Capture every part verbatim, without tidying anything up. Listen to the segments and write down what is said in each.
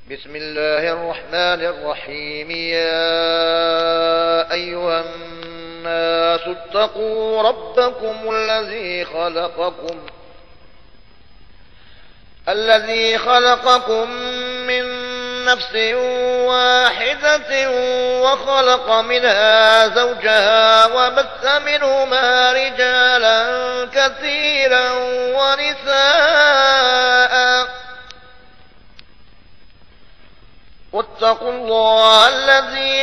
بسم الله الرحمن الرحيم. يا أيها الناس اتقوا ربكم الذي خلقكم الذي خلقكم من نفس واحدة وخلق منها زوجها وبث منهما رجالا كثيرا ونساء واتقوا الله الذي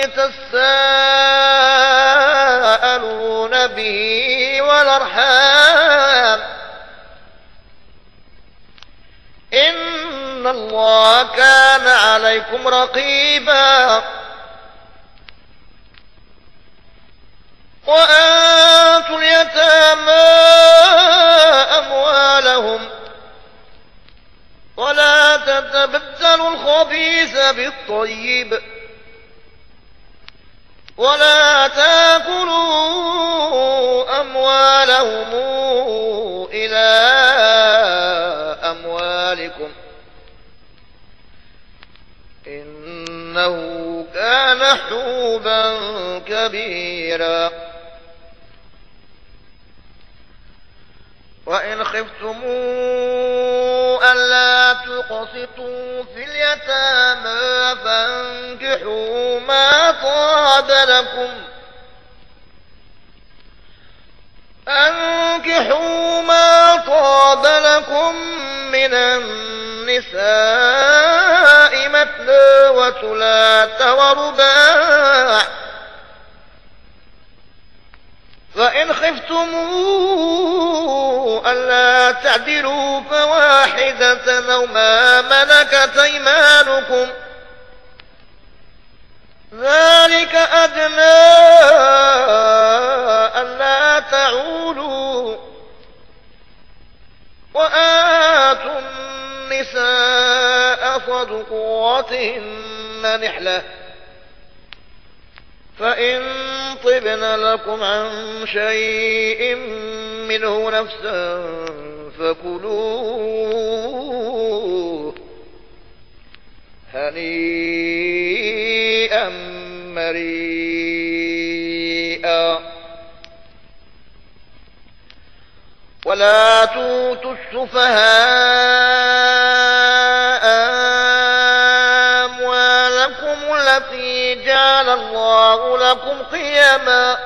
تساءلون به والأرحام إن الله كان عليكم رقيبا. وآتوا اليتامى أموالهم ولا تتبدلوا الخبيث بالطيب ولا تاكلوا أموالهم إلى أموالكم إنه كان حوبا كبيرا. وإن خفتموا ألا تقسطوا في اليتامى فانكحوا ما طاب لكم أنكحوا ما طاب لكم من النساء مثنى وثلاث ورباع فإن خفتموا ألا تعدلوا فواحدة أو ما ملكت أيمانكم ذلك أدنى ألا تعولوا. وآتوا النساء صدقاتهن نحلة فإن طبن لكم عن شيء منه نفسا فكلوه هنيئا مريئا. ولا تؤتوا السفهاء أموالكم التي جعل الله لكم قيما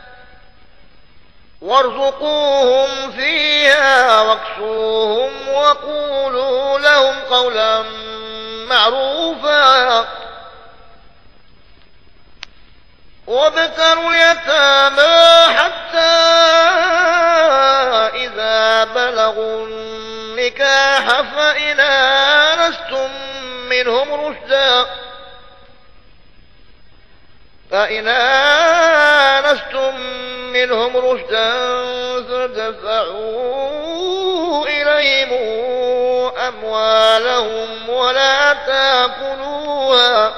وارزقوهم فيها واكسوهم وقولوا لهم قولا معروفا. وابتلوا اليتامى حتى إذا بلغوا النكاح فإن آنستم منهم رشدا فإن آنستم منهم رشدا فادفعوا إليهم أموالهم ولا تأكلوها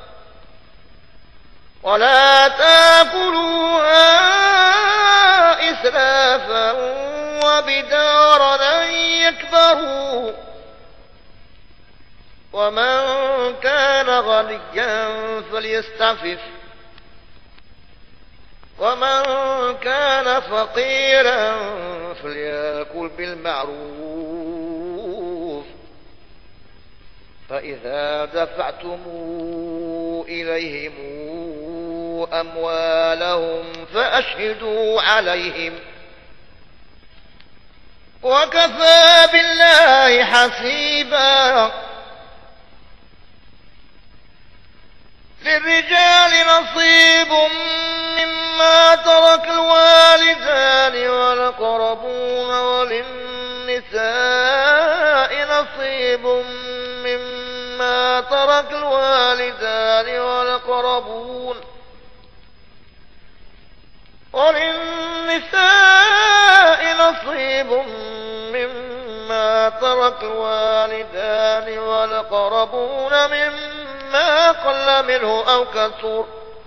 ولا تأكلوها إسرافا وبدارا أن يكبروا. ومن كان غنيا فليستعفف ومن كان فقيرا فليأكل بالمعروف. فإذا دفعتم إليهم أموالهم فأشهدوا عليهم وكفى بالله حسيبا. للرجال نصيب مما ترك الوالدان والأقربون وللنساء نصيب مما ترك الوالدان والأقربون وللنساء نصيب مما ترك الوالدان والأقربون مما قل منه أو كثر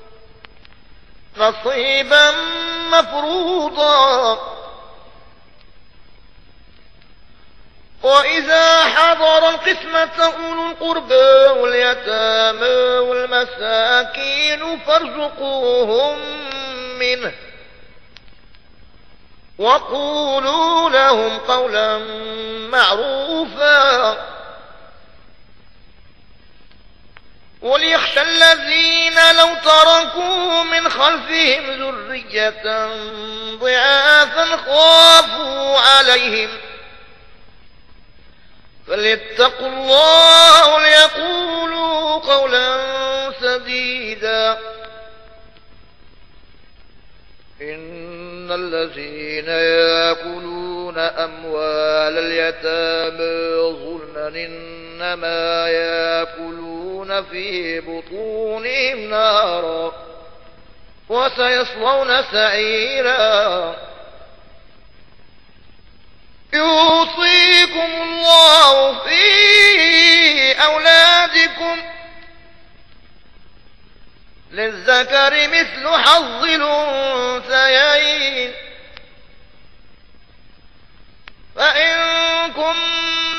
نصيبا مفروضا. وإذا حضر القسمة أولو القربى واليتامى والمساكين فارزقوهم منه وقولوا لهم قولا معروفا وليخشى الذين لو تركوا من خلفهم ذرية ضعافا خافوا عليهم فليتقوا الله وليقولوا قولا سديدا إن الذين يأكلون أموال اليتامى ظلما إنما يأكلون في بطونهم نارا وسيصلون سعيرا يوصيكم الله في أولادكم للذكر مثل حظ الأنثيين فإن كن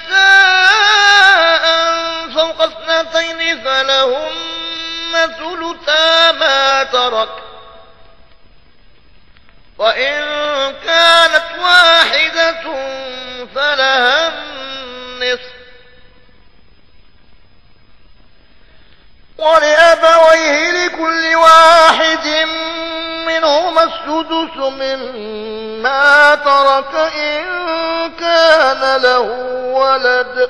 نساء فوق اثنتين فلهن ثلثا ما ترك وإن كانت واحدة فلها النصف ولأبويه لكل واحد منهما السدس مما ترك إن كان له ولد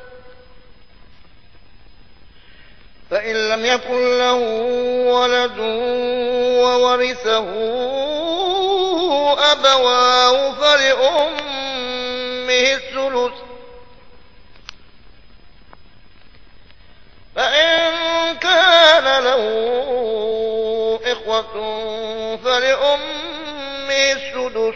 فإن لم يكن له ولد وورثه أبواه فلأمه الثلث فإن كان له إخوة فلأمه السدس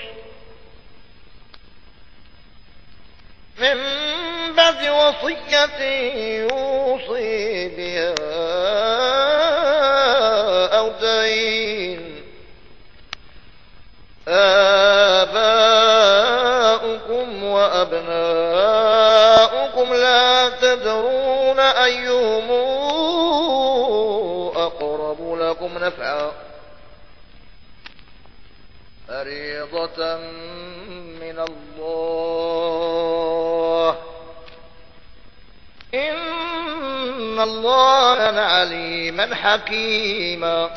من بعد وصية يوصي بها أو دين آباؤكم وأبناؤكم لا تدرون أيهم أقرب لكم نفعا فريضة من الله إن الله كان عليما حكيما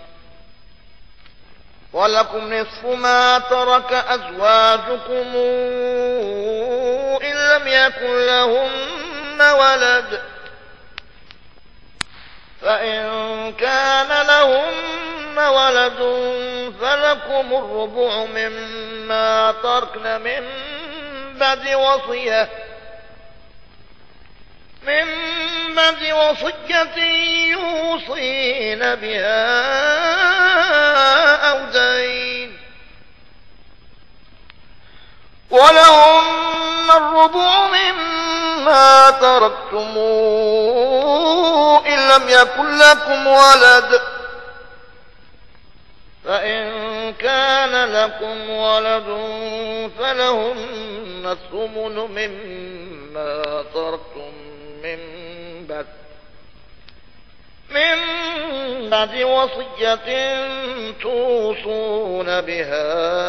ولكم نصف ما ترك أزواجكم إن لم يكن لهن ولد فإن كان لهن ولد فلكم الربع مما تركن من بعد وصية من بعد وصية يوصين بها أو دين ولهن الربع مما تركتم إن لم يكن لكم ولد فإن كان لكم ولد فلهن الثمن مما تركتم من بعد من بعد وصية توصون بها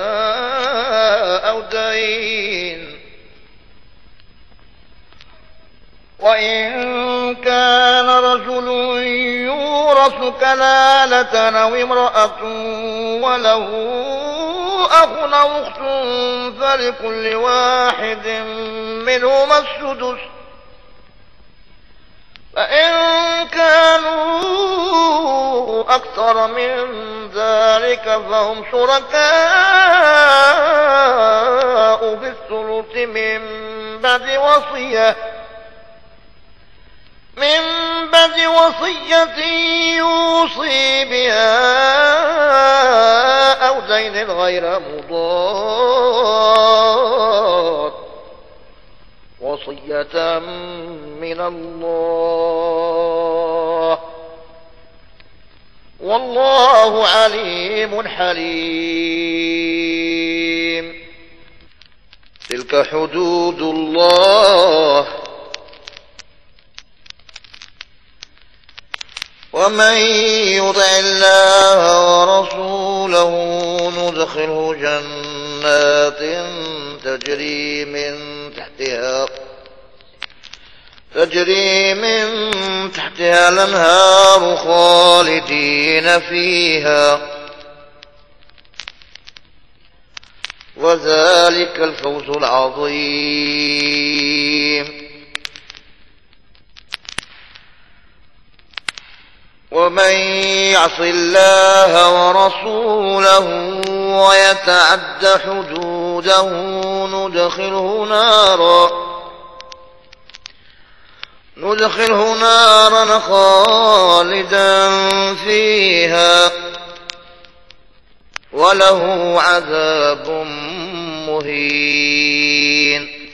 أو دين وإن كان رجل يورث كلالة أو امرأة وله أخ أو أخت فلكل واحد منهما السدس فإن كانوا أكثر من ذلك فهم شركاء في الثلث من بعد وصية من بعد وصية يوصي بها أو دين غير مضار وصية من الله والله عليم حليم. تلك تلك حدود الله ومن يطع الله ورسوله ندخله جنات تجري من تحتها تجري من تحتها الأنهار خالدين فيها وذلك الفوز العظيم. ومن يعص الله ورسوله ويتعد حدوده ندخله نارا ندخله نارا خالدا فيها وله عذاب مهين.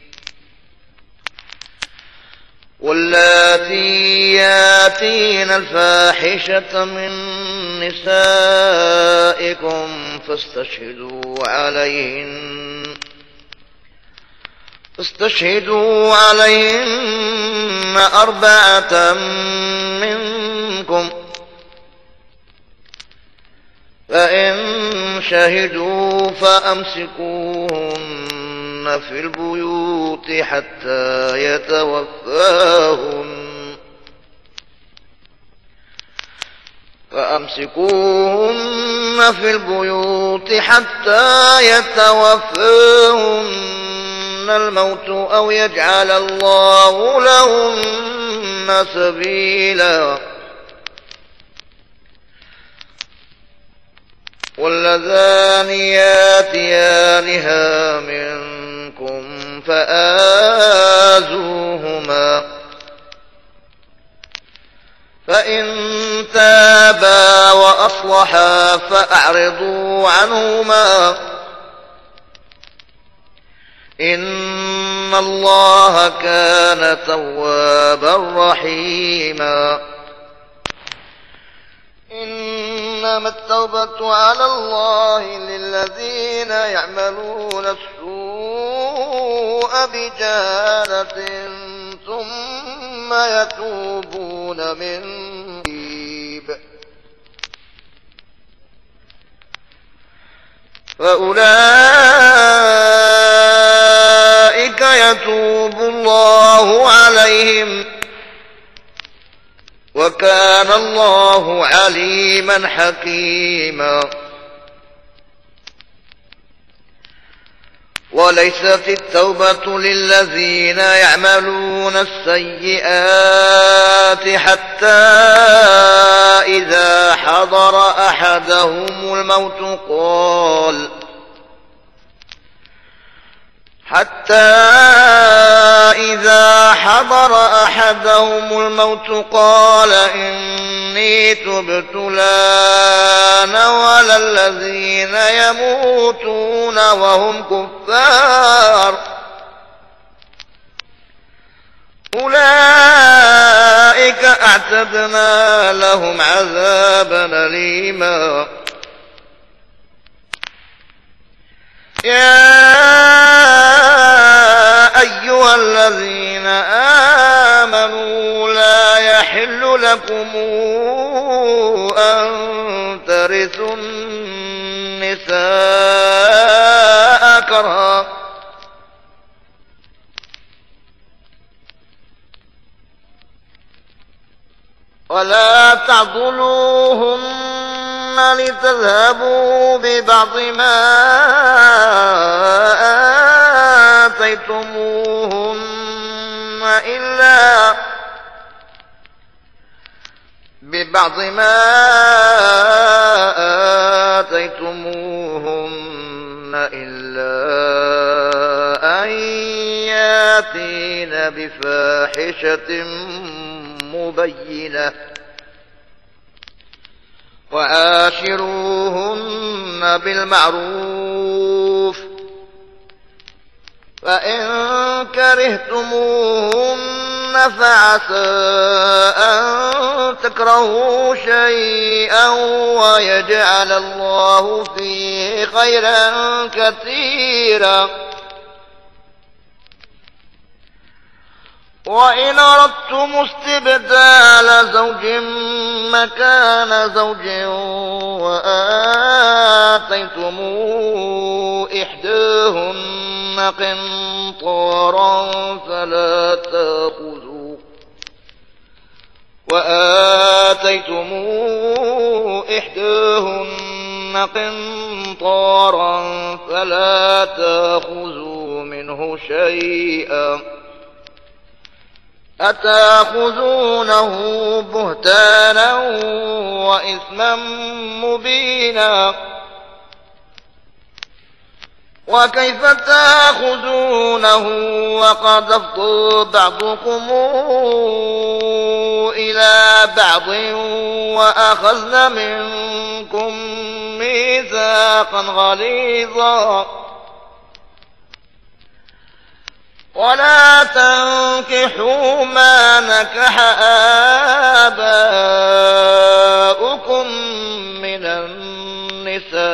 واللاتي ياتين الفاحشة من نسائكم فاستشهدوا عليهن فاستشهدوا عليهن أربعة منكم فإن شهدوا فأمسكوهن في البيوت حتى يتوفاهن فأمسكوهن في البيوت حتى يتوفاهن الموت أو يجعل الله لهن سبيلا. واللذان ياتيانها منكم فآذوهما فإن تابا وأصلحا فأعرضوا عنهما إن الله كان توابا رحيما. إنما التوبة على الله للذين يعملون السوء بجهالة ثم يتوبون من قريب فأولئك يتوب الله عليهم وكان الله عليما حكيما. وليست التوبة للذين يعملون السيئات حتى إذا حضر أحدهم الموت قال حتى إذا حضر أحدهم الموت قال إني تبت الآن ولا الذين يموتون وهم كفار أولئك أعتدنا لهم عذابا أليما. يا أيها الذين آمنوا لا يحل لكم أن ترثوا النساء كرها ولا تعضلوهن لتذهبوا ببعض ما آتيتموهن إلا ببعض ما آتيتموهن إلا أن ياتين بفاحشة مبينة وعاشروهن بالمعروف فإن كرهتموهن فعسى أن تكرهوا شيئا ويجعل الله فيه خيرا كثيرا وإن أردتم استبدال زوج مكان زوج وآتيتم إحداهن قنطارا فلا تأخذوا وآتيتم إحداهن قنطارا فلا تأخذوا منه شيئا أتأخذونه بهتانا وإثما مبينا وكيف تأخذونه وقد أفضى بعضكم إلى بعض وأخذن منكم ميثاقا غليظا ولا تنكحوا ما نكح آباؤكم من النساء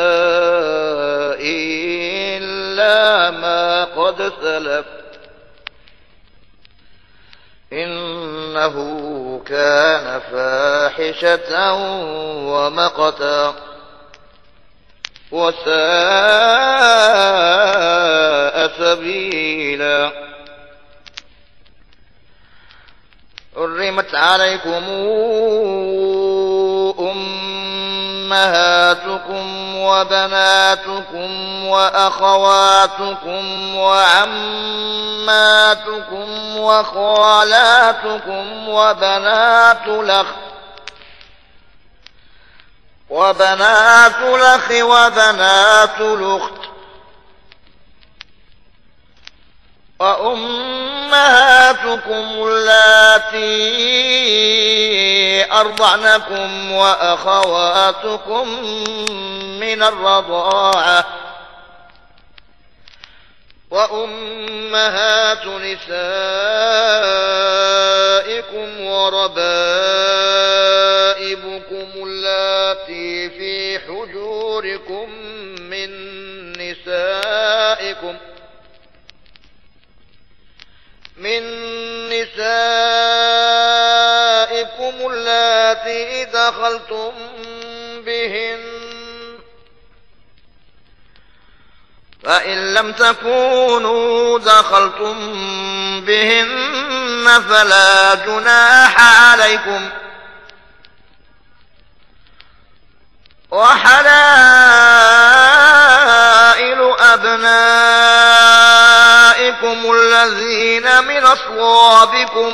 إلا ما قد سلف إنه كان فاحشة ومقتا وساء سبيلا حرمت عليكم أمهاتكم وبناتكم وأخواتكم وعماتكم وخالاتكم وبنات الأخ وبنات الأخ وبنات الأخت وأمهاتكم اللاتي أرضعنكم وأخواتكم من الرضاعة وأمهات نسائكم وربائبكم اللاتي في حجوركم من نسائكم من نسائكم اللاتي دخلتم بهن فإن لم تكونوا دخلتم بهن فلا جناح عليكم وحلائل أبنائكم الذين من أصلابكم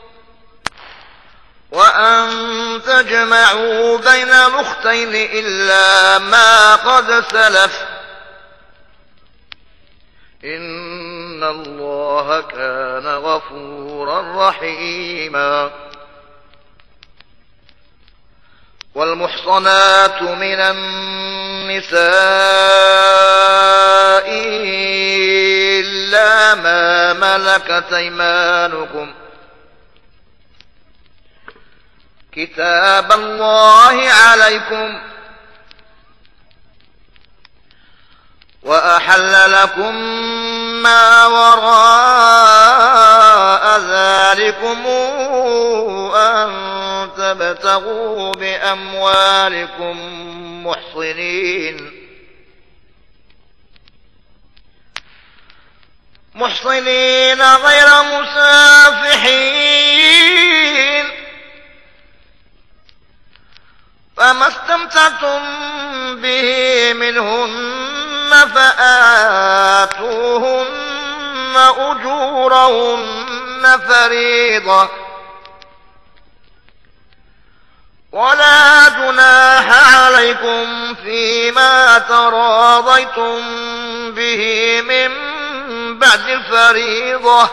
وأن تجمعوا بين الأختين إلا ما قد سلف إن الله كان غفورا رحيما والمحصنات من النساء إلا ما ملكت أيمانكم كتاب الله عليكم وأحل لكم ما وراء ذلكم أن تبتغوا بأموالكم محصنين محصنين غير مسافحين فما استمتعتم به منهن فآتوهن أجورهن فريضة ولا جناح عليكم فيما تراضيتم به من بعد الفريضة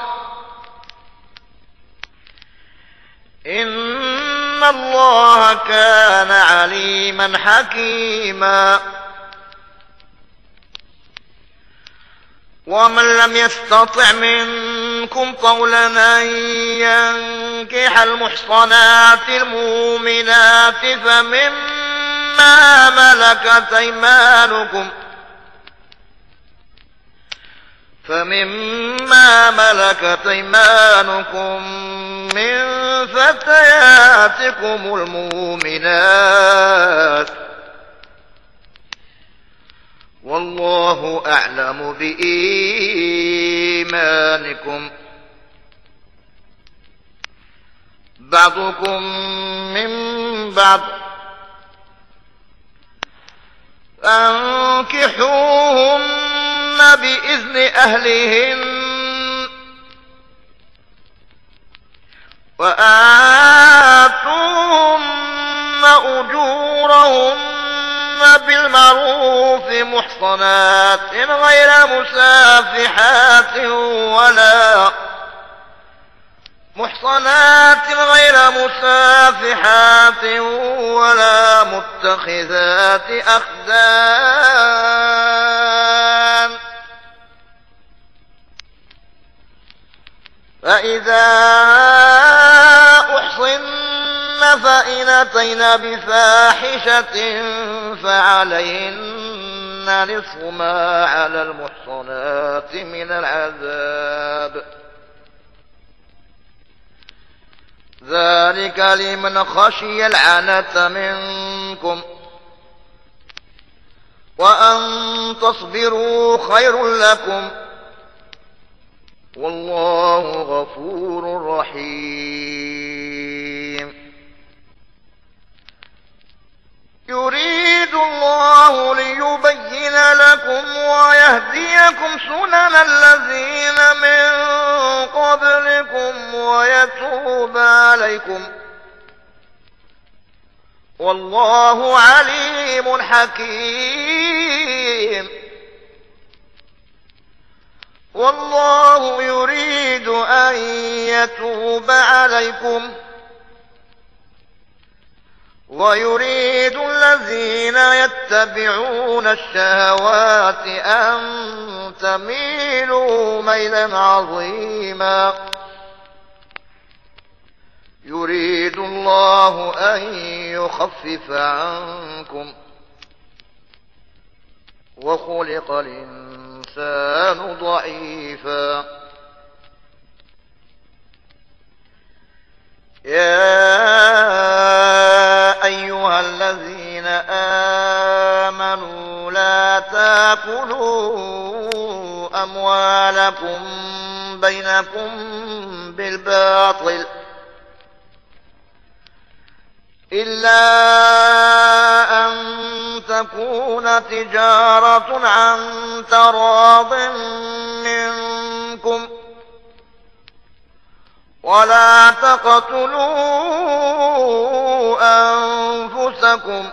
إن الله كان عليما حكيما ومن لم يستطع منكم طولا أن ينكح المحصنات المؤمنات فمما ملكت أيمانكم فمما ملكت أيمانكم من فتياتكم المؤمنات والله أعلم بإيمانكم بعضكم من بعض فانكحوهن بإذن أهلهن وآتوهن أجورهن بالمعروف محصنات غير مسافحات ولا محصنات غير مسافحات ولا متخذات أخدان فإذا أحصن فإن أتين بفاحشة فعليهن نصف ما على المحصنات من العذاب ذلك لمن خشي العنة منكم وأن تصبروا خير لكم والله غفور رحيم يريد الله ليبين لكم ويهديكم سنن الذين من قبلكم ويتوب عليكم والله عليم حكيم والله يريد أن يتوب عليكم ويريد الذين يتبعون الشهوات أن تميلوا ميلا عظيما يريد الله أن يخفف عنكم وخلق الإنسان ضعيفا يا أيها الذين آمنوا لا تأكلوا أموالكم بينكم بالباطل إلا أن تكون تجارة عن تراض منكم ولا تقتلوا أنفسكم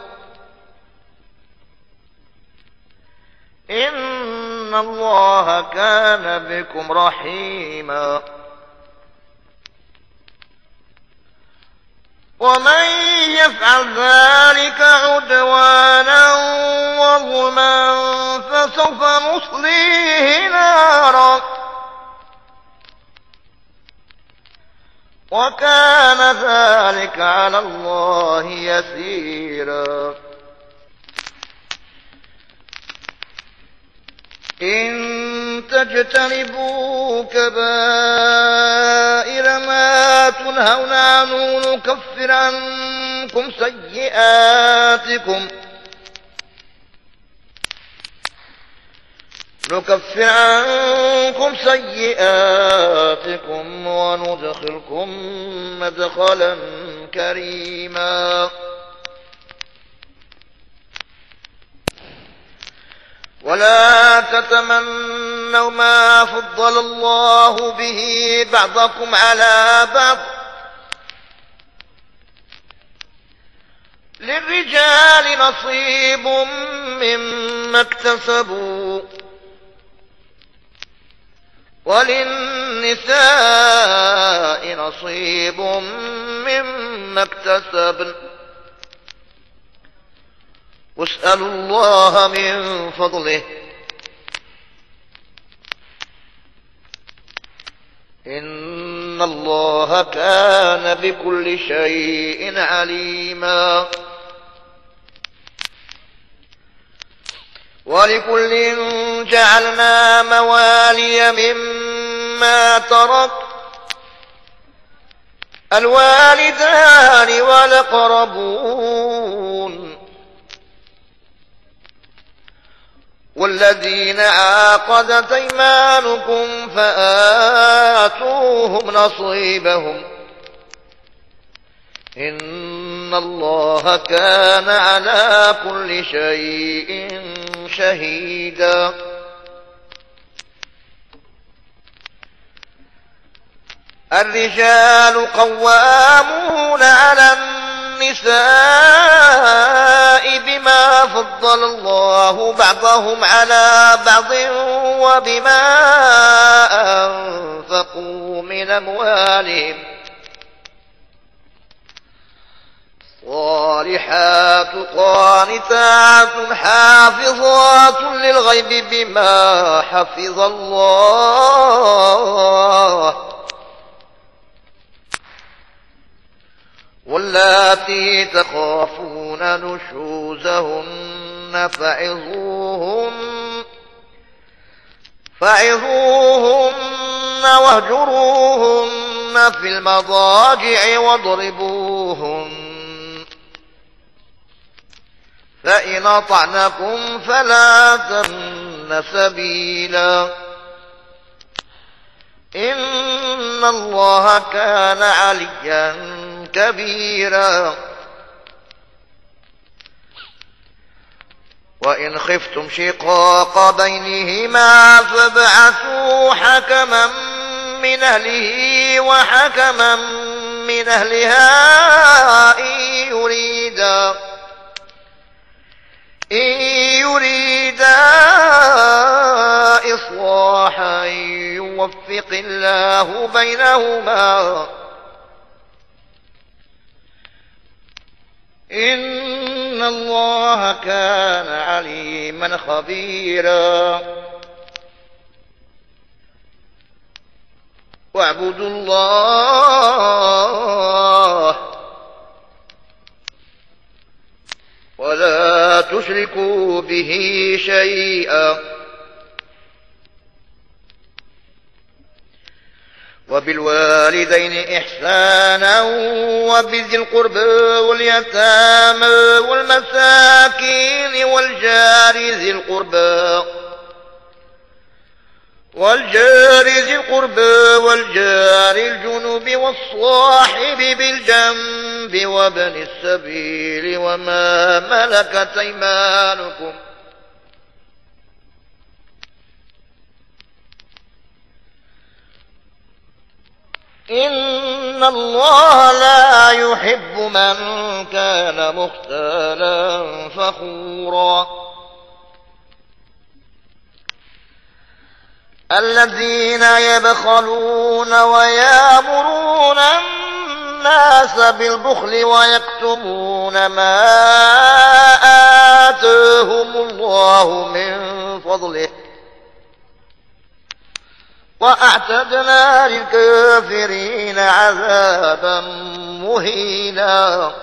إن الله كان بكم رحيما ومن يفعل ذلك عدوانا وظلما فسوف نصليه نارا وكان ذلك على الله يسيرا إن تجتنبوا كبائر ما تنهون عنه نكفر عنكم سيئاتكم نكفر عنكم سيئاتكم وندخلكم مدخلا كريما ولا تتمنوا ما فضل الله به بعضكم على بعض للرجال نصيب مما اكتسبوا وللنساء نصيب مما اكتسبن واسألوا الله من فضله إن الله كان بكل شيء عليما ولكل جعلنا موالي مما ترك الوالدان والأقربون والذين عقدت أيمانكم فآتوهم نصيبهم إن الله كان على كل شيء شهيدا. الرجال قوامون على النساء بما فضل الله بعضهم على بعض وبما أنفقوا من أموالهم. صالحات قانتات حافظات للغيب بما حفظ الله. واللاتي تخافون نشوزهن فعظوهن فعظوهن واهجروهن في المضاجع واضربوهن فإن أطعنكم فلا تبغون سبيلا إن الله كان عليا كبيرا. وإن خفتم شقاق بينهما فابعثوا حكما من أهله وحكما من أهلها إن يريدا إن يريدا إصلاحا يوفق الله بينهما إن الله كان عليما خبيرا. واعبدوا الله ولا تشركوا به شيئا وبالوالدين إحسانا وبذي القربى واليتامى والمساكين والجار ذي القربى والجار ذي القربى والجار الجنب والصاحب بالجنب وابن السبيل وما ملكت أيمانكم إن الله لا يحب من كان مختالا فخورا. الذين يبخلون ويأمرون الناس بالبخل ويكتمون ما آتاهم الله من فضله وأعتدنا للكافرين عذابا مهينا.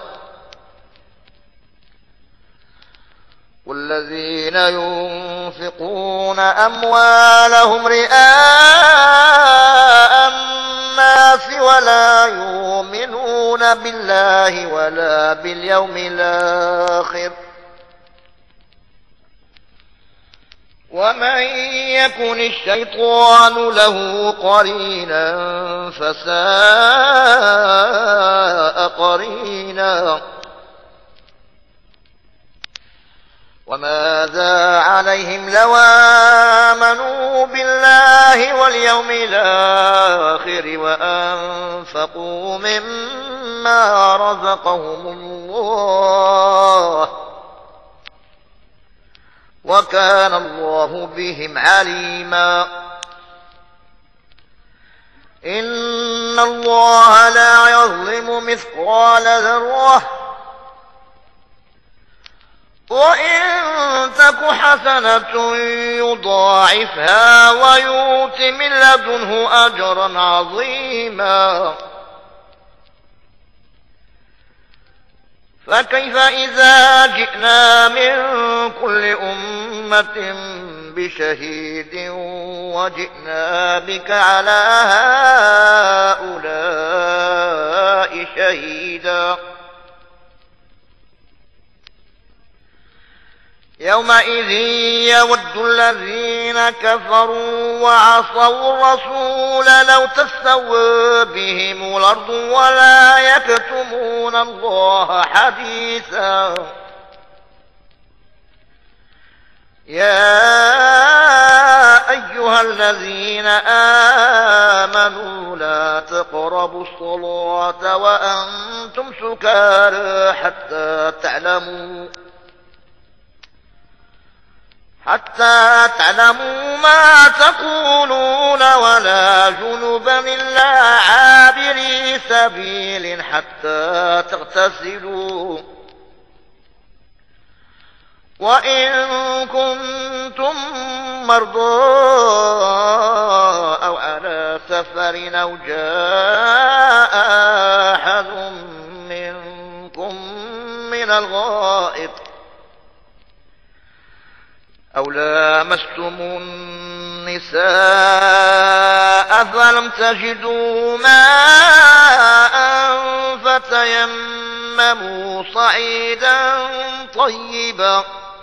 والذين ينفقون أموالهم رئاء الناس ولا يؤمنون بالله ولا باليوم الآخر ومن يكن الشيطان له قرينا فساء قرينا. وماذا عليهم لو آمنوا بالله واليوم الآخر وأنفقوا مما رزقهم الله وكان الله بهم عليما. إن الله لا يظلم مثقال ذرة وإن تك حسنة يضاعفها ويؤت من لدنه أجرا عظيما. فكيف إذا جئنا من كل أمة أمة بشهيد وجئنا بك على هؤلاء شهيدا يومئذ يود الذين كفروا وعصوا الرسول لو تسوى بهم الأرض ولا يكتمون الله حديثا يا أيها الذين آمنوا لا تقربوا الصلاة وأنتم سكارى حتى تعلموا حتى تعلموا ما تقولون ولا جنبا إلا عابري سبيل حتى تغتسلوا وإن كنتم مرضى أو على سفر أو جاء أحد منكم من الغائط أو لامستم النساء فلم تجدوا ماء فتيمموا صعيدا طيبا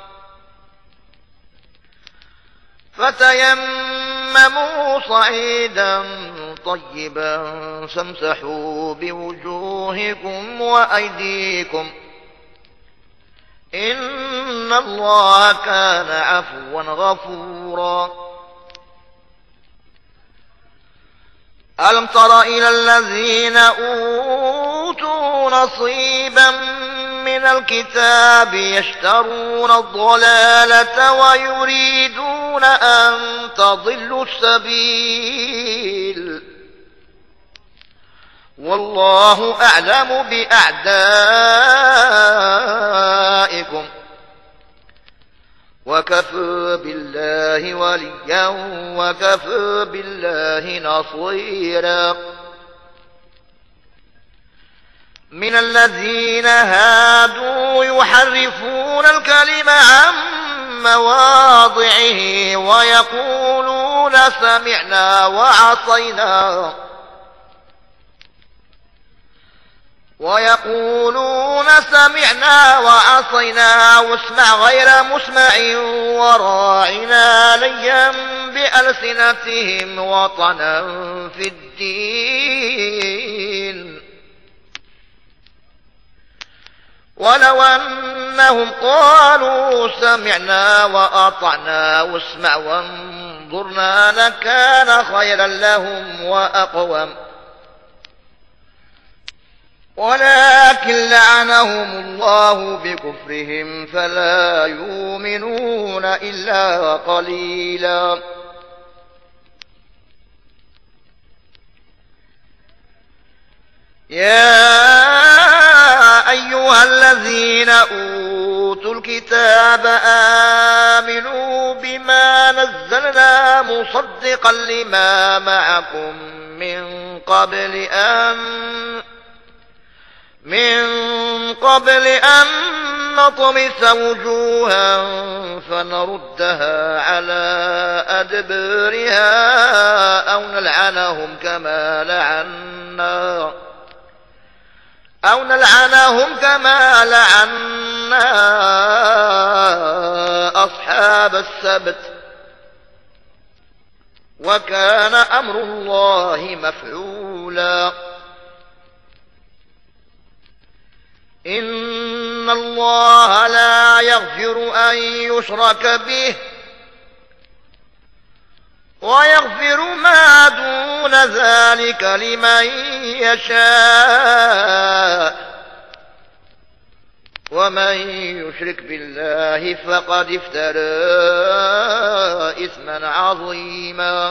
فتيمموا صعيدا طيبا فامسحوا بوجوهكم وأيديكم إن الله كان عفوا غفورا ألم تر إلى الذين أوتوا نصيبا من الكتاب يشترون الضلالة ويريدون أن تضلوا السبيل والله أعلم بأعدائكم وكفى بالله وليا وكفى بالله نصيرا من الذين هادوا يحرفون الكلم عن مواضعه ويقولون سمعنا وعصينا ويقولون سمعنا وعصينا واسمع غير مسمع وراعنا ليا بألسنتهم وطنا في الدين ولو أنهم قالوا سمعنا وأطعنا واسمع وانظرنا لكان خيرا لهم وأقوم ولكن لعنهم الله بكفرهم فلا يؤمنون إلا قليلا يا أيها الذين أوتوا الكتاب آمنوا بما نزلنا مصدقا لما معكم من قبل أن من قبل أن نطمس وجوها فنردها على أدبارها أو نلعنهم كما لعنا أو نلعنهم كما لعنا أصحاب السبت وكان أمر الله مفعولا إن الله لا يغفر أن يشرك به ويغفر ما دون ذلك لمن يشاء ومن يشرك بالله فقد افترى إثما عظيما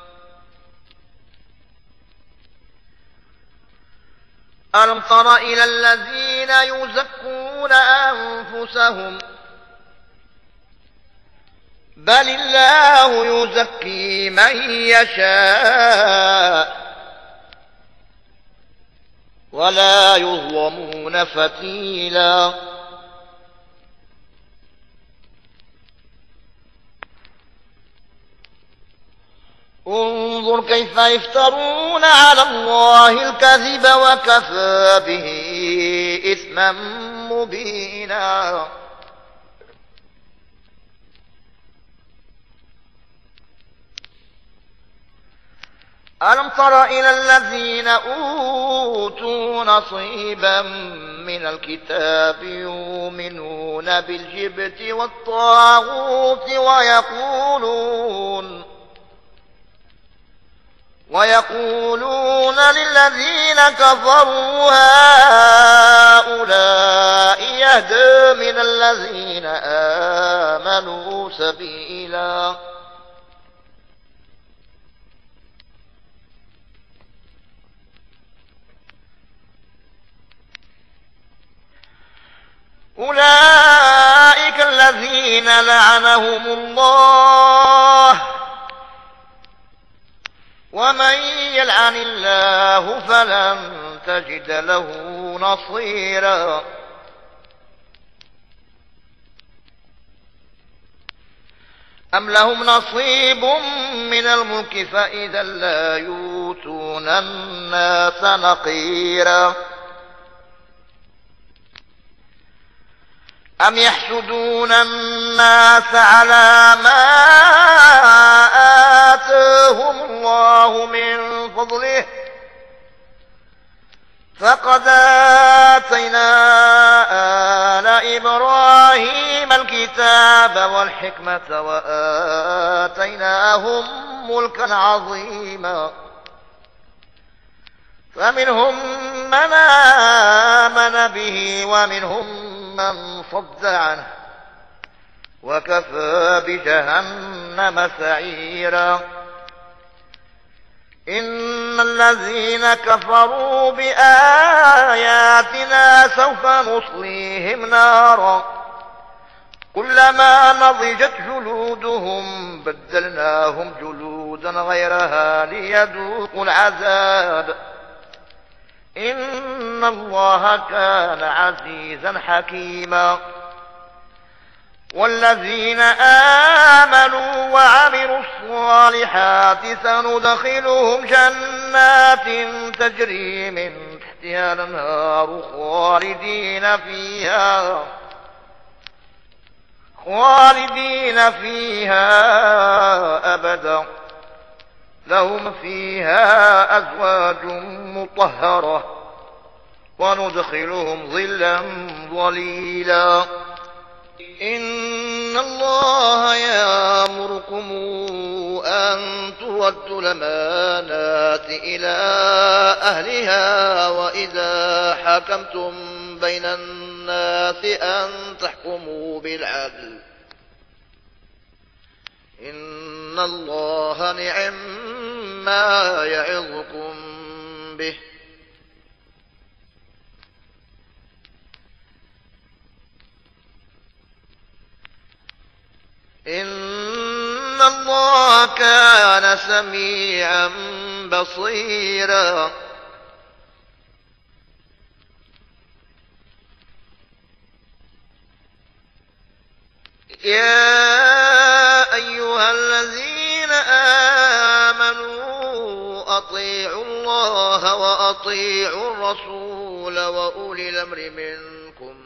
ألم تر إلى الذين يزكون أنفسهم بل الله يزكي من يشاء ولا يظلمون فتيلا انظر كيف يفترون على الله الكذب وكفى به إثما مبينا. ألم تر إلى الذين أوتوا نصيبا من الكتاب يؤمنون بالجبت والطاغوت ويقولون ويقولون للذين كفروا هؤلاء يهدى من الذين آمنوا سبيلا. أولئك الذين لعنهم الله ومن يلعن الله فلن تجد له نصيرا. أم لهم نصيب من الملك فإذا لا يؤتون الناس نقيرا. أم يحسدون الناس على ما آتاهم الله من فضله فقد آتينا آل إبراهيم الكتاب والحكمة وآتيناهم ملكا عظيما. فمنهم من آمن به ومنهم من صد عنه وكفى بجهنم سعيرا. إن الذين كفروا بآياتنا سوف نصليهم نارا كلما نضجت جلودهم بدلناهم جلودا غيرها ليذوقوا العذاب إن الله كان عزيزا حكيما. والذين آمنوا وعملوا الصالحات سندخلهم جنات تجري من تحتها الأنهار خالدين فيها خالدين فيها أبدا لهم فيها أزواج مطهرة وندخلهم ظلا ظليلا. إن الله يأمركم أن تودوا الأمانات إلى أهلها وإذا حكمتم بين الناس أن تحكموا بالعدل إن الله نعم ما يعظكم به إن الله كان سميعا بصيرا. يا أيها الذين آمنوا أطيعوا الله وأطيعوا الرسول وأولي الأمر منكم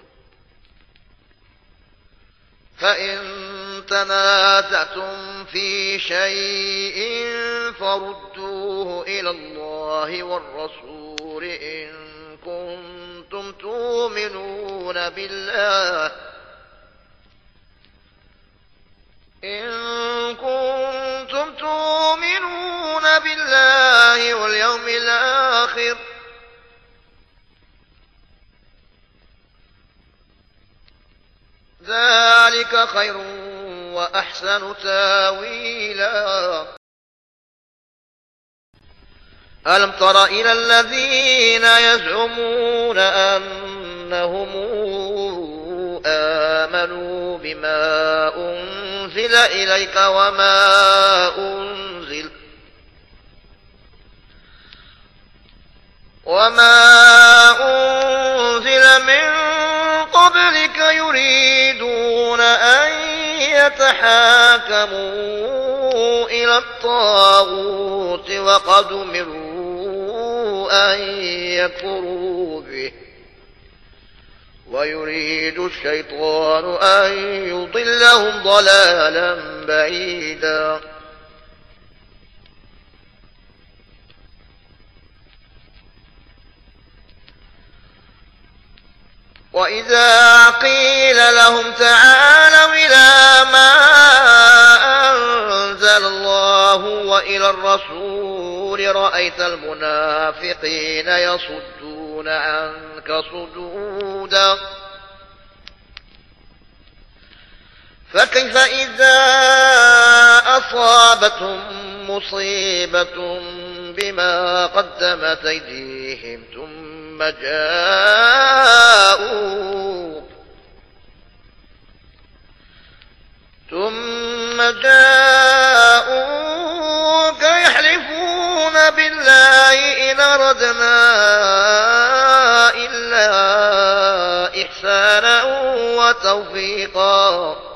فإن تنازعتم في شيء فردوه إلى الله والرسول إن كنتم تؤمنون بالله إن كنتم تؤمنون بالله واليوم الآخر ذلك خير وأحسن تاويلا. ألم تر إلى الذين يزعمون أنهم آمنوا بما أنزل إليك وما أنزل وما أنزل من قبلك يريدون أن يتحاكموا إلى الطاغوت وقد أمروا أن يكفروا به ويريد الشيطان أن يضلهم ضلالا بعيدا. وإذا قيل لهم تعالوا إلى ما أنزل الله وإلى الرسول رأيت المنافقين يصدون عنك صدودا فكيف إذا أصابتهم مصيبة بما قدمت أيديهم ثم جاءوك ثم جاءوك يحلفون بالله إن أردنا إلا إحسانا وتوفيقا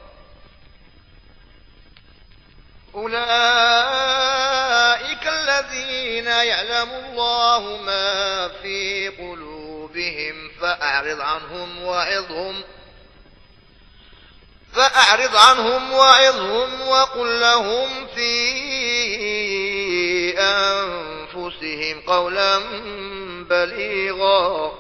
أولئك الذين يعلم الله ما في قلوبهم فأعرض عنهم وعظهم فأعرض عنهم وعظهم وقل لهم في أنفسهم قولا بليغا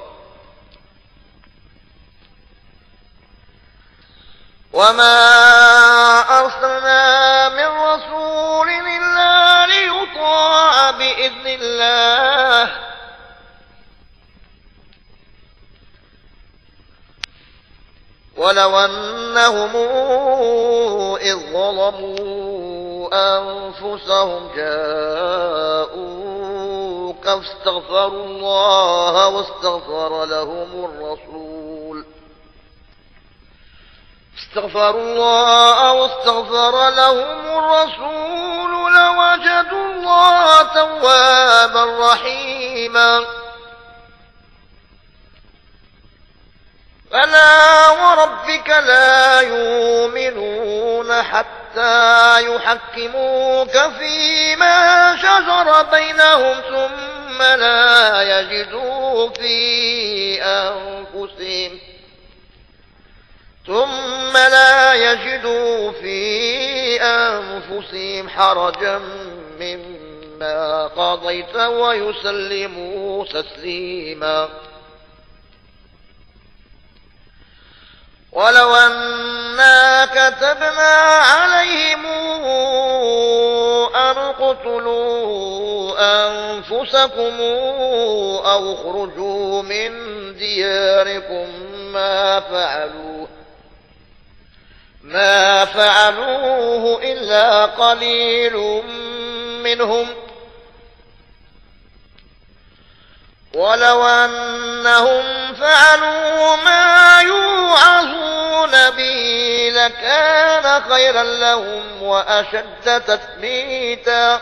وما أرسلنا من رسول إلا ليطاع بإذن الله ولو أنهم إذ ظلموا أنفسهم جاءوك فاستغفروا الله واستغفر لهم الرسول استغفروا الله واستغفر لهم الرسول لوجدوا الله توابا رحيما فلا وربك لا يؤمنون حتى يحكموك فيما شجر بينهم ثم لا يجدوا في أنفسهم ثم لا يجدوا في أنفسهم حرجا مما قضيت ويسلموا تسليما ولو أنا كتبنا عليهم أن اقتلوا أنفسكم أو اخرجوا من دياركم ما فعلوه ما فعلوه إلا قليل منهم ولو أنهم فعلوا ما يوعظون به لكان خيرا لهم وأشد تثبيتا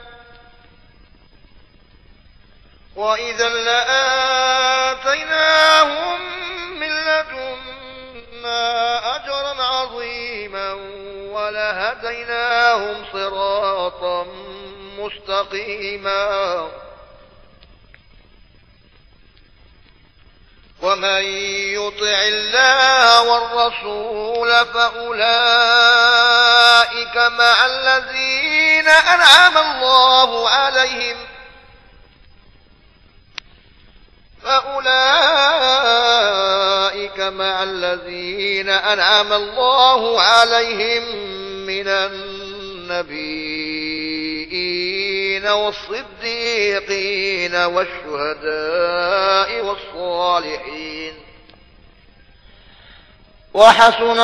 وإذا لآتيناهم من لدنا أجرا عظيما ولهديناهم صراطا مستقيما ومن يطع الله والرسول فأولئك مع الذين أنعم الله عليهم فأولئك مع الذين أنعم الله عليهم من النبيين والصديقين والشهداء والصالحين وحسن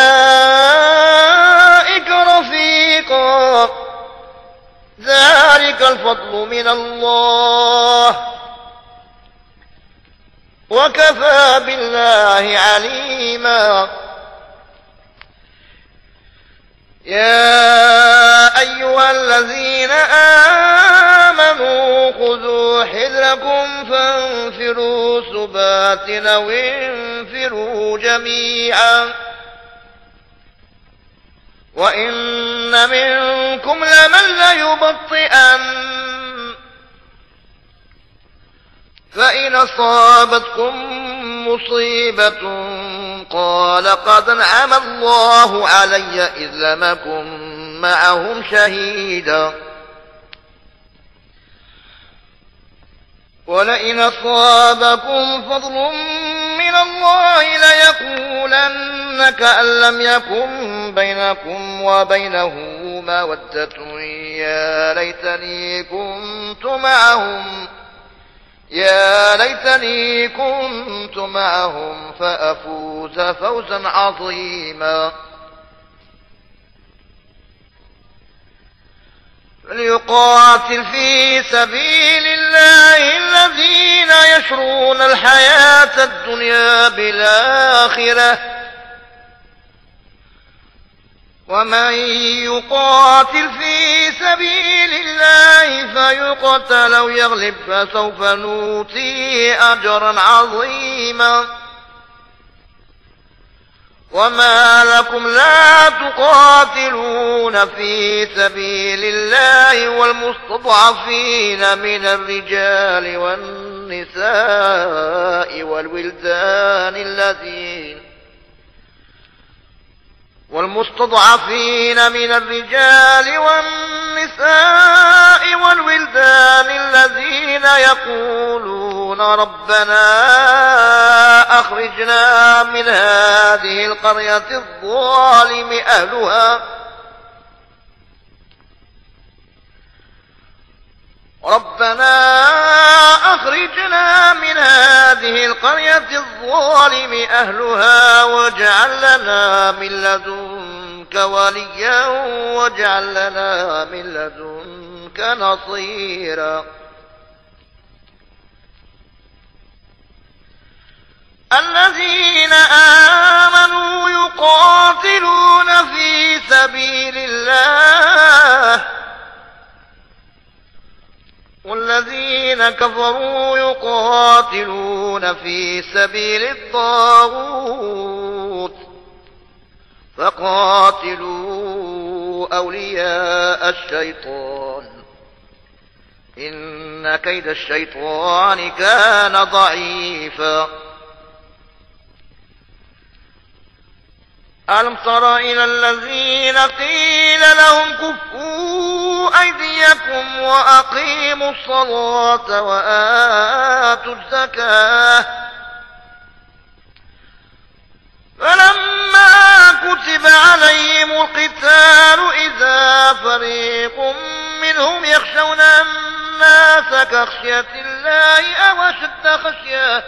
أولئك رفيقا ذلك الفضل من الله وكفى بالله عليما يا أيها الذين آمنوا خذوا حذركم فانفروا ثبات أو انفروا جميعا وإن منكم منكم لمن ليبطئن فإن أصابتكم مصيبة قال قد أنعم الله علي إذ لم أكن معهم شهيدا ولئن أصابكم فضل من الله ليقولن كأن لم يكن بينكم وبينه مودة يا ليتني كنت معهم يا ليتني كنت معهم فأفوز فوزا عظيما فليقاتل في سبيل الله الذين يشرون الحياة الدنيا بالآخرة ومن يقاتل في سبيل الله فيقتل أو يغلب فسوف نؤتيه أجرا عظيما وما لكم لا تقاتلون في سبيل الله والمستضعفين من الرجال والنساء والولدان الذين والمستضعفين من الرجال والنساء والولدان الذين يقولون ربنا أخرجنا من هذه القرية الظالم أهلها ربنا أخرجنا من هذه القرية الظالم أهلها واجعل لنا من لدنك وليا واجعل لنا من لدنك نصيرا الذين آمنوا يقاتلون في سبيل الله والذين كفروا يقاتلون في سبيل الطاغوت فقاتلوا أولياء الشيطان إن كيد الشيطان كان ضعيفا ألم تر إلى الذين قيل لهم كفوا أيديكم وأقيموا الصلاة وآتوا الزكاة فلما كتب عليهم القتال إذا فريق منهم يخشون الناس كخشية الله أو أشد خشية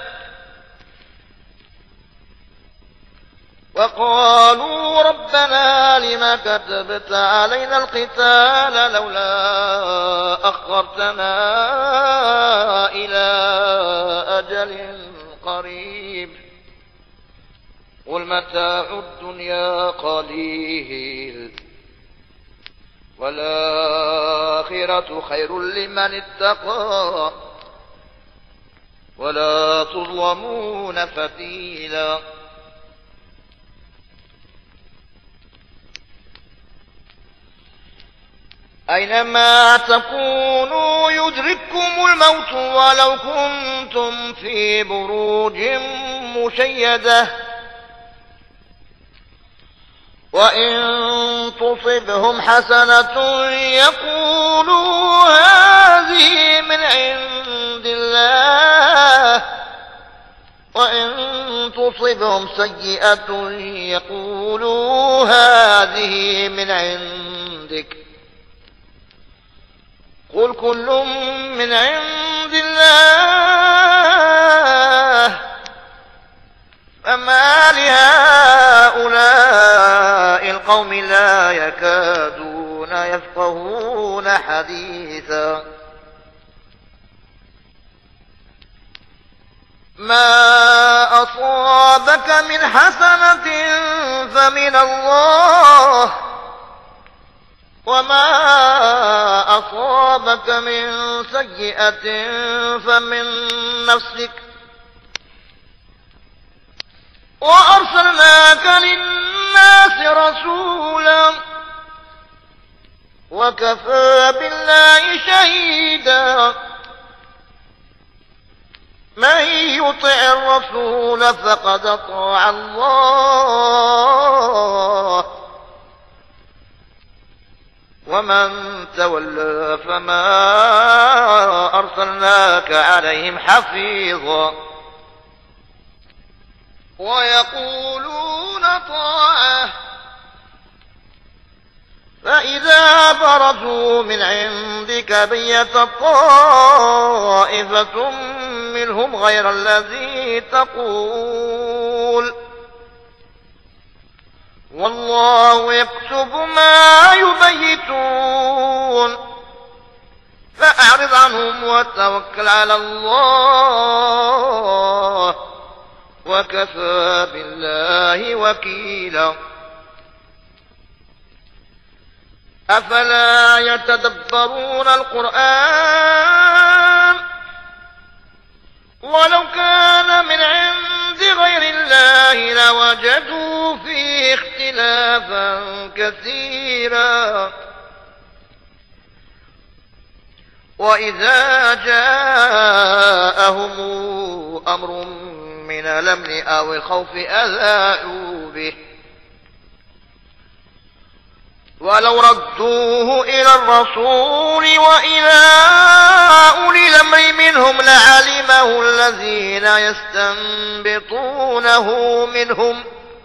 وقالوا ربنا لم كتبت علينا القتال لولا أخرتنا إلى أجل قريب قل متاع الدنيا قليل والآخرة خير لمن اتقى ولا تظلمون فتيلا أينما تكونوا يدرككم الموت ولو كنتم في بروج مشيدة وإن تصبهم حسنة يقولوا هذه من عند الله وإن تصبهم سيئة يقولوا هذه من عندك قل كل من عند الله فما لهؤلاء القوم لا يكادون يفقهون حديثا ما أصابك من حسنة فمن الله وما أصابك من سيئة فمن نفسك وأرسلناك للناس رسولا وكفى بالله شهيدا. من يطع الرسول فقد أطاع الله، ومن تولى فما أرسلناك عليهم حفيظا. ويقولون طاعة فإذا برزوا من عندك بيت طائفة منهم غير الذي تقول، والله يكتب ما يبيتون. فأعرض عنهم وتوكل على الله، وكفى بالله وكيلا. أفلا يتدبرون القرآن ولو كان من عند غير الله لوجدوا فيه اختلافا كثيرا. وإذا جاءهم أمر من الأمن أو الخوف أذاعوا به، ولو ردوه إلى الرسول وإلى أولي الأمر منهم لعلمه الذين يستنبطونه منهم،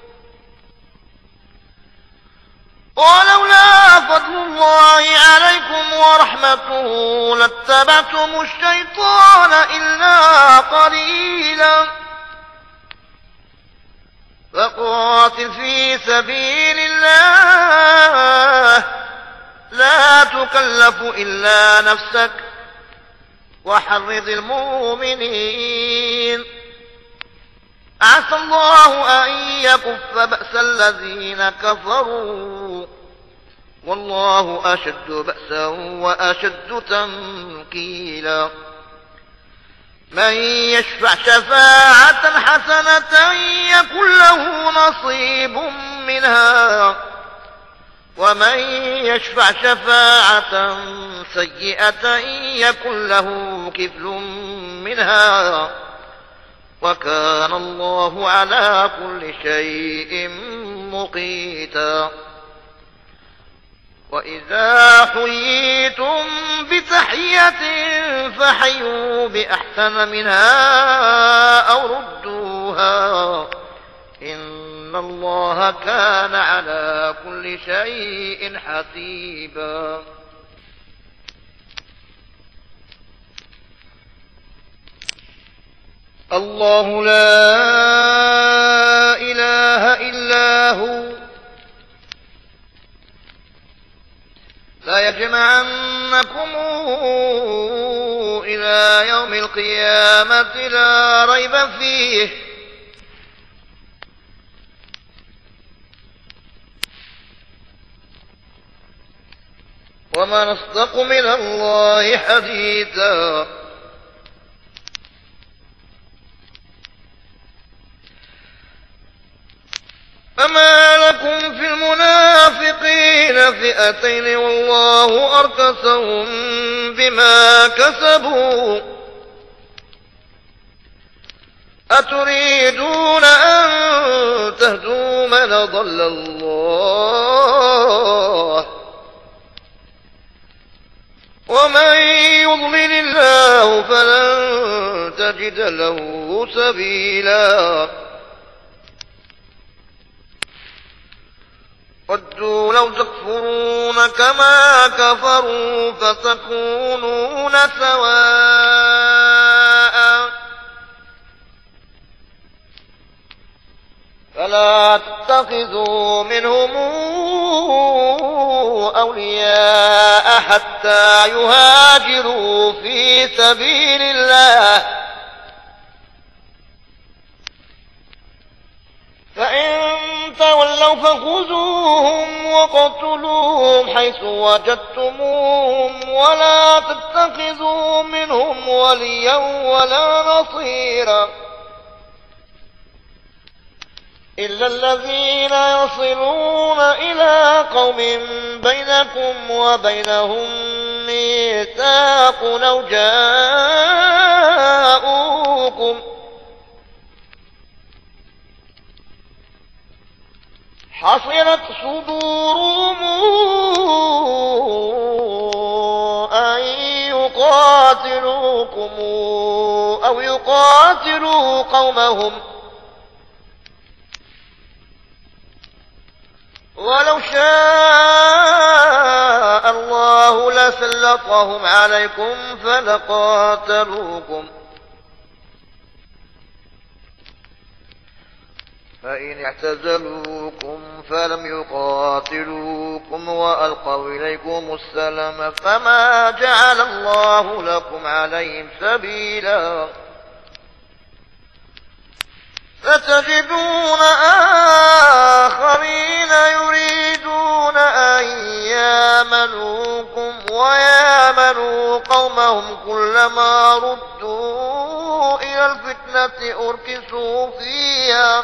ولولا فضل الله عليكم ورحمته لاتبعتم الشيطان إلا قليلا. فقاتل في سبيل الله لا تكلف إلا نفسك وحرض المؤمنين، عسى الله أن يكف بأس الذين كفروا، والله أشد بأسا وأشد تنكيلا. من يشفع شفاعة حسنة يكن له نصيب منها، ومن يشفع شفاعة سيئة يكن له كفل منها، وكان الله على كل شيء مقيتا. وإذا حييتم بتحية فحيوا بأحسن منها أو ردوها، إن الله كان على كل شيء حسيبا. الله لا إله إلا هو لا يجمعنكم إلى يوم القيامة لا ريب فيه، ومن أصدق من الله حديثا. فما لكم في المنافقين فئتين والله أركسهم بما كسبوا، أتريدون أن تهدوا من ضل الله، ومن يضلل الله فلن تجد له سبيلا. ودوا لو تكفرون كما كفروا فتكونون سواء، فلا تتخذوا منهم أولياء حتى يهاجروا في سبيل الله، فإن تولوا فخذوهم وقتلوهم حيث وجدتموهم، ولا تتخذوا منهم وليا ولا نصيرا. إلا الذين يصلون إلى قوم بينكم وبينهم ميثاق أو جاءوكم حصرت صدورهم أن يقاتلوكم أو يقاتلوا قومهم ولو شاء الله لسلطهم عليكم فلقاتلوكم فإن اعتزلوكم فلم يقاتلوكم وألقوا إليكم السلام فما جعل الله لكم عليهم سبيلا ستجدون آخرين يريدون أن يامنوكم ويامنوا قومهم كلما ردوا إلى الفتنة أركسوا فيها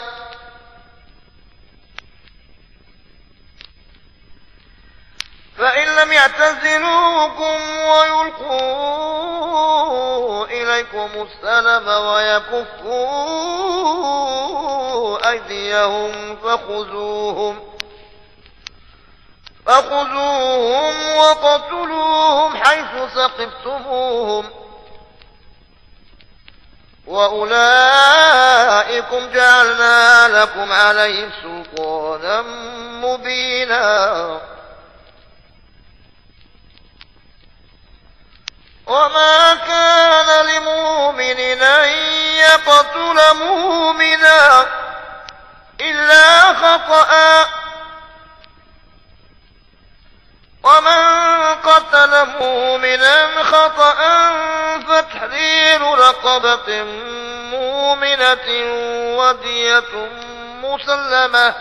فإن لم يعتزلوكم ويلقوا إليكم السلم ويكفوا أيديهم فخذوهم فخذوهم وقتلوهم حيث ثقفتموهم وأولئكم جعلنا لكم عليهم سلطانا مبينا وما كان لمؤمن أن يقتل مؤمنا إلا خطأ ومن قتل مؤمنا خطأ فتحرير رقبة مؤمنة ودية مسلمة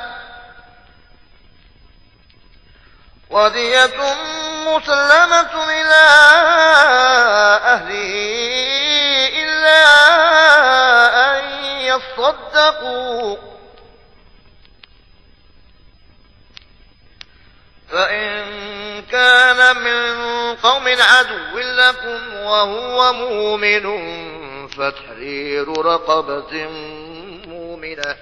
ودية مسلمة إلى أهله إلا أن يصدقوا فإن كان من قوم عدو لكم وهو مؤمن فتحرير رقبة مؤمنة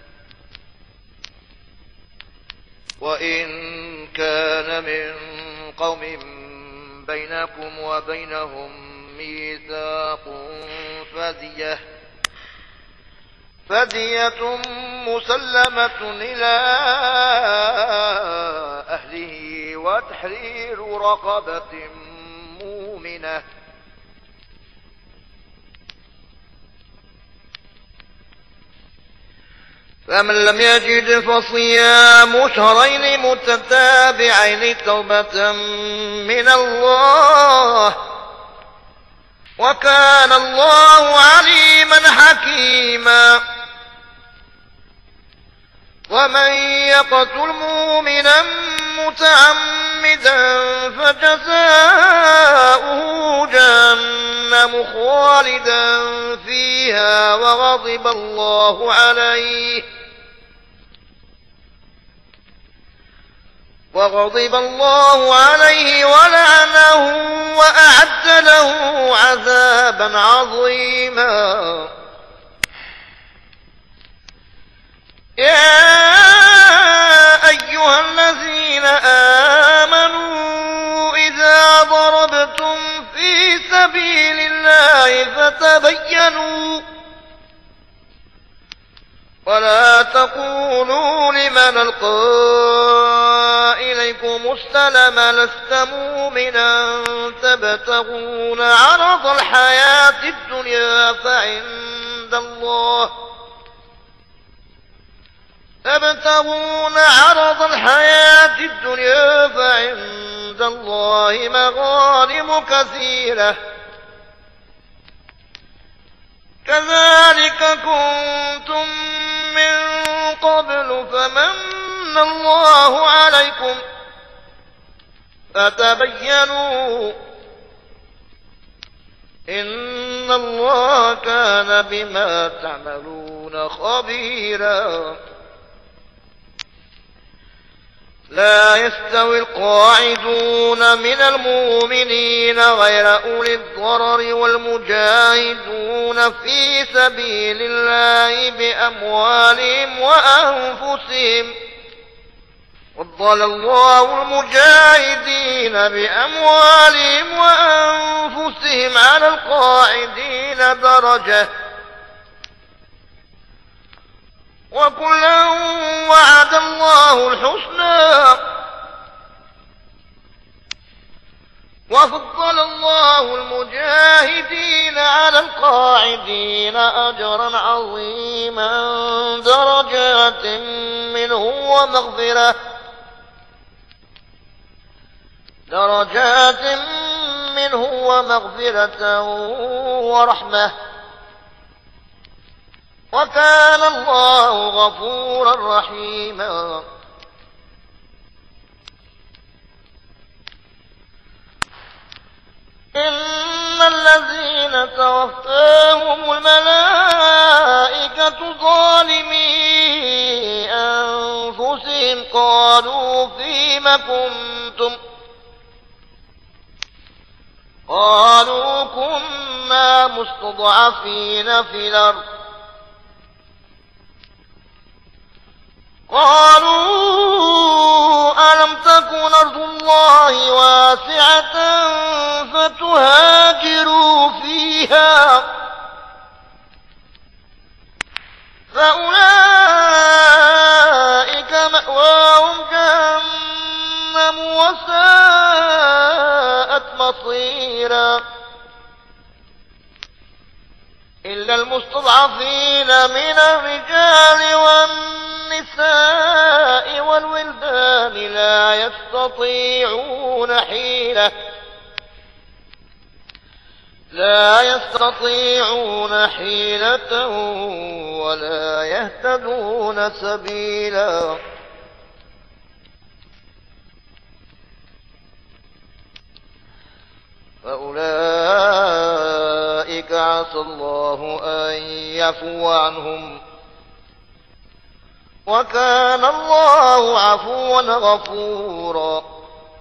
وإن كان من قوم بينكم وبينهم ميثاق فدية فدية مسلمة إلى أهله وتحرير رقبة مؤمنة فمن لم يجد فصيام شهرين متتابعين توبة من الله وكان الله عليما حكيما ومن يقتل مؤمنا متعمدا فجزاؤه جهنم خالدا فيها وغضب الله عليه وغضب الله عليه ولعنه وأعد له عذابا عظيما يا أيها الذين آمنوا إذا ضربتم في سبيل الله فتبينوا ولا تقولوا لمن ألقى إليكم السلام لست مؤمنا تبتغون عرض الحياة الدنيا فعند الله تبتغون عرض الحياة الدنيا فعند الله مغانم كثيرة كذلك كنتم من قبل فمن الله عليكم فتبينوا إن الله كان بما تعملون خبيرا لا يستوي القاعدون من المؤمنين غير أولي الضرر والمجاهدون في سبيل الله بأموالهم وأنفسهم. فضل الله المجاهدين بأموالهم وأنفسهم على القاعدين درجة، وكلا وعد الله الحسنى. وفضل الله المجاهدين على القاعدين أجرا عظيما درجات منه ومغفرة درجات منه ومغفرة ورحمة، وكان الله غفورا رحيما. إن الذين توفاهم الملائكة ظالمي أنفسهم قالوا فيم كنتم قالوا كنا مستضعفين في الأرض قالوا ألم تكن أرض الله واسعة فتهاجروا فيها فأولئك مأواهم جهنم وساءت مصيرا إلا المستضعفين من الرجال والنساء والولدان لا يستطيعون حيلة لا يستطيعون حيلة ولا يهتدون سبيلا. فأولئك عسى الله أن يعفو عنهم، وكان الله عفوا غفورا.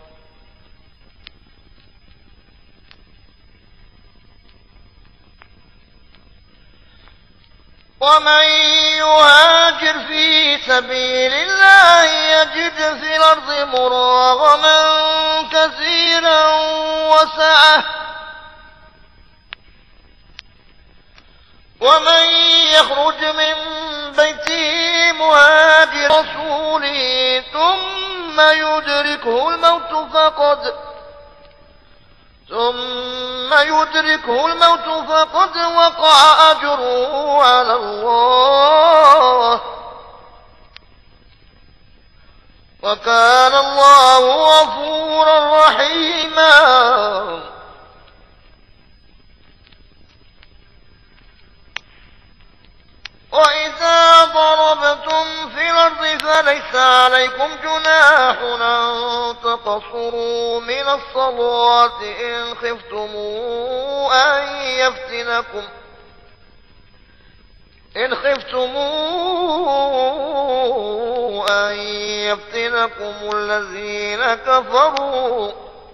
ومن يهاجر في سبيل الله يجد في الأرض مراغما كثيرا وسعة، ومن يخرج من بيته مهاجر رسوله ثم يدركه الموت فقد ثم يدركه الموت فقد وقع أجره على الله، وكان الله غفورا رحيما. وإذا ضربتم في الأرض فليس عليكم جناح أن تقصروا من الصلاة إن خفتم أن يفتنكم إن خفتم أن يفتنكم الذين كفروا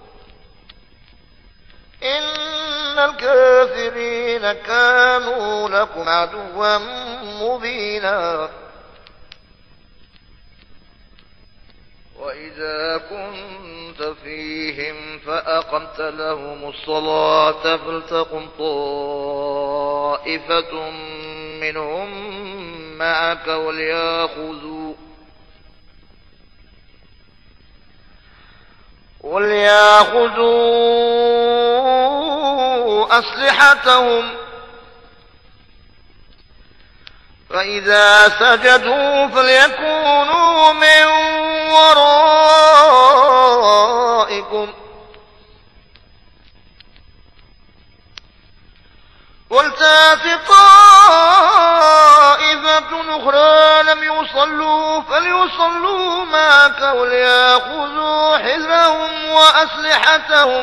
إن الكافرين كانوا لكم عدوا مبينا. وإذا كنت فيهم فأقمت لهم الصلاة فلتقم طائفة منهم معك وليأخذوا وليأخذوا أسلحتهم، فإذا سجدوا فليكونوا من ورائكم ولتأت طائفة أخرى لم يصلوا فليصلوا معك وليأخذوا حذرهم وأسلحتهم.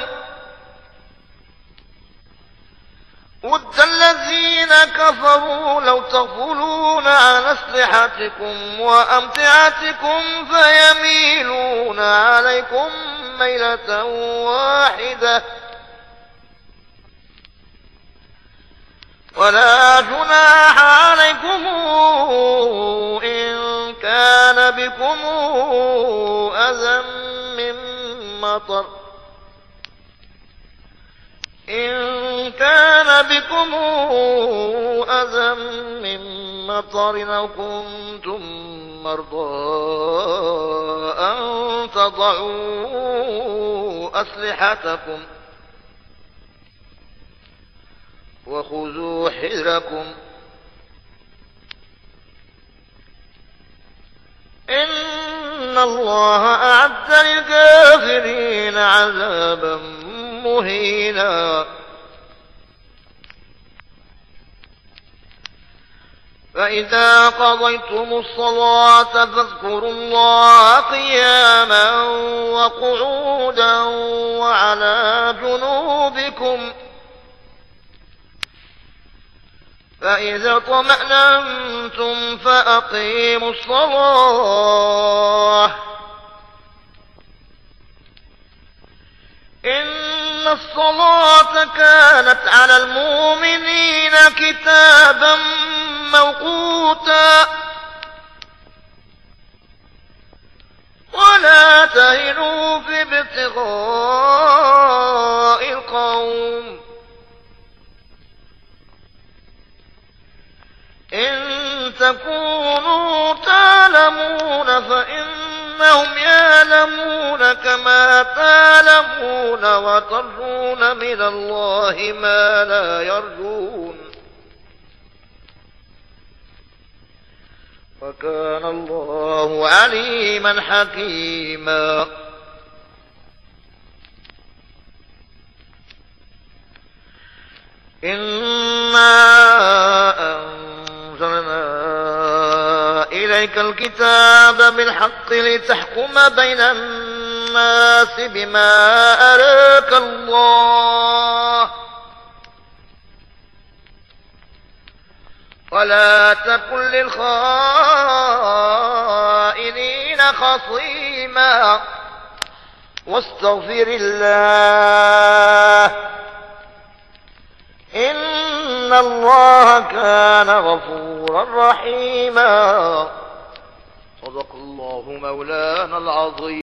ود الذين كفروا لو تغفلون عن أسلحتكم وأمتعتكم فيميلون عليكم ميلة واحدة ولا جناح عليكم إن كان بكم أذى من مطر إن كان بكم أذى من مطر أو كنتم مرضى أن تضعوا أسلحتكم وخذوا حذركم إن الله أعد للكافرين عذابا مهينا فإذا قضيتم الصلاة فاذكروا الله قياما وقعودا وعلى جنوبكم فإذا اطمأننتم فأقيموا الصلاة إن الصلاة كانت على المؤمنين كتابا موقوتا ولا تهنوا في ابتغاء القوم إن تكونوا تعلمون فإنهم يعلمون كما تعلمون وترجون من الله ما لا يرجون وكان الله عليما حكيما إنا أنزلنا إليك الكتاب بالحق لتحكم بين الناس بما أراك الله ولا تكن للخائنين خصيما واستغفر الله إن الله كان غفورا رحيما صدق الله مولانا العظيم.